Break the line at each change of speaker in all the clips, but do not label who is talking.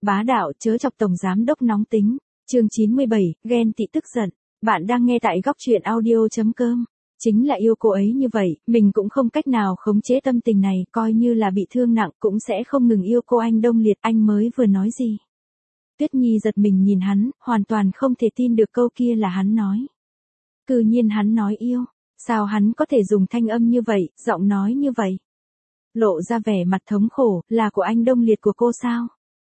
bá đạo chớ chọc tổng giám đốc nóng tính. Chương 97, ghen tị tức giận. Bạn đang nghe tại góc truyện audio.com. Chính là yêu cô ấy như vậy, mình cũng không cách nào khống chế tâm tình này, coi như là bị thương nặng cũng sẽ không ngừng yêu cô. Anh Đông Liệt, anh mới vừa nói gì? Tuyết Nhi giật mình nhìn hắn, hoàn toàn không thể tin được câu kia là hắn nói. Cư nhiên hắn nói yêu, sao hắn có thể dùng thanh âm như vậy, giọng nói như vậy? Lộ ra vẻ mặt thống khổ, là của anh Đông Liệt của cô sao?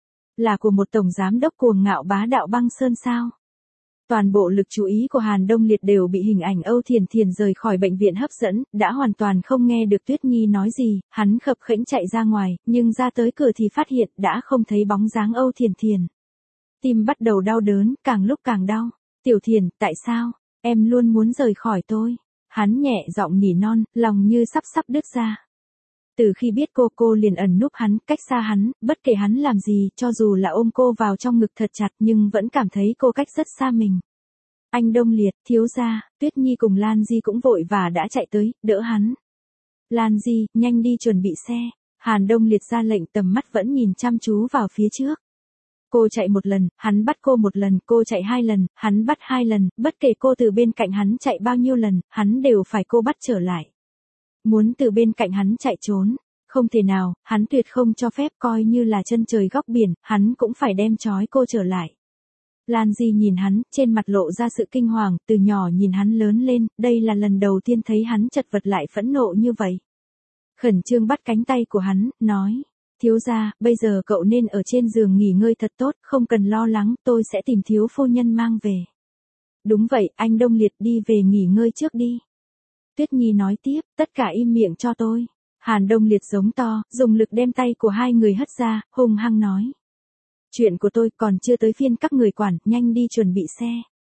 Là của một tổng giám đốc cuồng ngạo bá đạo băng sơn sao? Toàn bộ lực chú ý của Hàn Đông Liệt đều bị hình ảnh Âu Thiền Thiền rời khỏi bệnh viện hấp dẫn, đã hoàn toàn không nghe được Tuyết Nhi nói gì, hắn khập khễnh chạy ra ngoài, nhưng ra tới cửa thì phát hiện đã không thấy bóng dáng Âu Thiền Thiền. Tim bắt đầu đau đớn, càng lúc càng đau. Tiểu Thiền, tại sao? Em luôn muốn rời khỏi tôi. Hắn nhẹ giọng nỉ non, lòng như sắp đứt ra. Từ khi biết cô liền ẩn núp hắn, cách xa hắn, bất kể hắn làm gì, cho dù là ôm cô vào trong ngực thật chặt nhưng vẫn cảm thấy cô cách rất xa mình. Anh Đông Liệt, thiếu gia, Tuyết Nhi cùng Lan Di cũng vội và đã chạy tới, đỡ hắn. Lan Di, nhanh đi chuẩn bị xe. Hàn Đông Liệt ra lệnh, tầm mắt vẫn nhìn chăm chú vào phía trước. Cô chạy một lần, hắn bắt cô một lần, cô chạy 2 lần, hắn bắt 2 lần, bất kể cô từ bên cạnh hắn chạy bao nhiêu lần, hắn đều phải cô bắt trở lại. Muốn từ bên cạnh hắn chạy trốn, không thể nào, hắn tuyệt không cho phép, coi như là chân trời góc biển, hắn cũng phải đem trói cô trở lại. Lan Di nhìn hắn, trên mặt lộ ra sự kinh hoàng, từ nhỏ nhìn hắn lớn lên, đây là lần đầu tiên thấy hắn chật vật lại phẫn nộ như vậy. Khẩn trương bắt cánh tay của hắn, nói, thiếu gia, bây giờ cậu nên ở trên giường nghỉ ngơi thật tốt, không cần lo lắng, tôi sẽ tìm thiếu phu nhân mang về. Đúng vậy, anh Đông Liệt, đi về nghỉ ngơi trước đi. Tuyết Nhi nói tiếp, tất cả im miệng cho tôi. Hàn Đông Liệt giống to, dùng lực đem tay của hai người hất ra, hung hăng nói. Chuyện của tôi còn chưa tới phiên các người quản, nhanh đi chuẩn bị xe.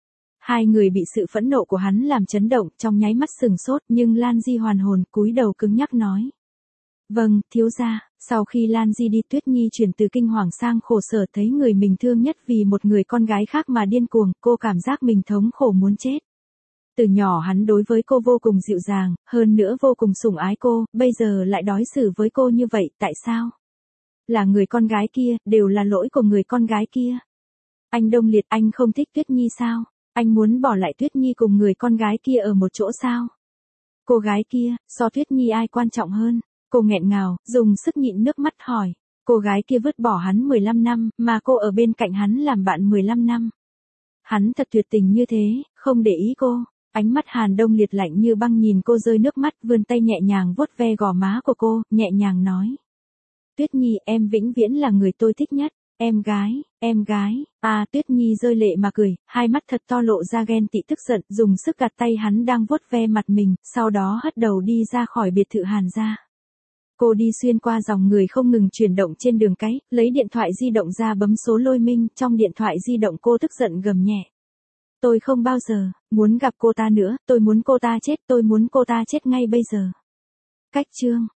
Hai người bị sự phẫn nộ của hắn làm chấn động, trong nháy mắt sừng sốt, nhưng Lan Di hoàn hồn, cúi đầu cứng nhắc nói. Vâng, thiếu gia. Sau khi Lan Di đi, Tuyết Nhi chuyển từ kinh hoàng sang khổ sở, thấy người mình thương nhất vì một người con gái khác mà điên cuồng, cô cảm giác mình thống khổ muốn chết. Từ nhỏ hắn đối với cô vô cùng dịu dàng, hơn nữa vô cùng sủng ái cô, bây giờ lại đối xử với cô như vậy, tại sao? Là người con gái kia, đều là lỗi của người con gái kia. Anh Đông Liệt, anh không thích Tuyết Nhi sao? Anh muốn bỏ lại Tuyết Nhi cùng người con gái kia ở một chỗ sao? Cô gái kia, so Tuyết Nhi ai quan trọng hơn? Cô nghẹn ngào, dùng sức nhịn nước mắt hỏi. Cô gái kia vứt bỏ hắn 15 năm, mà cô ở bên cạnh hắn làm bạn 15 năm. Hắn thật tuyệt tình như thế, không để ý cô. Ánh mắt Hàn Đông Liệt lạnh như băng nhìn cô rơi nước mắt, vươn tay nhẹ nhàng vuốt ve gò má của cô, nhẹ nhàng nói. Tuyết Nhi, em vĩnh viễn là người tôi thích nhất. Em gái, Tuyết Nhi rơi lệ mà cười, hai mắt thật to lộ ra ghen tị tức giận, dùng sức gạt tay hắn đang vuốt ve mặt mình, sau đó hất đầu đi ra khỏi biệt thự Hàn gia. Cô đi xuyên qua dòng người không ngừng chuyển động trên đường cái, lấy điện thoại di động ra bấm số lôi minh, trong điện thoại di động cô tức giận gầm nhẹ. Tôi không bao giờ muốn gặp cô ta nữa, tôi muốn cô ta chết ngay bây giờ. Cách chương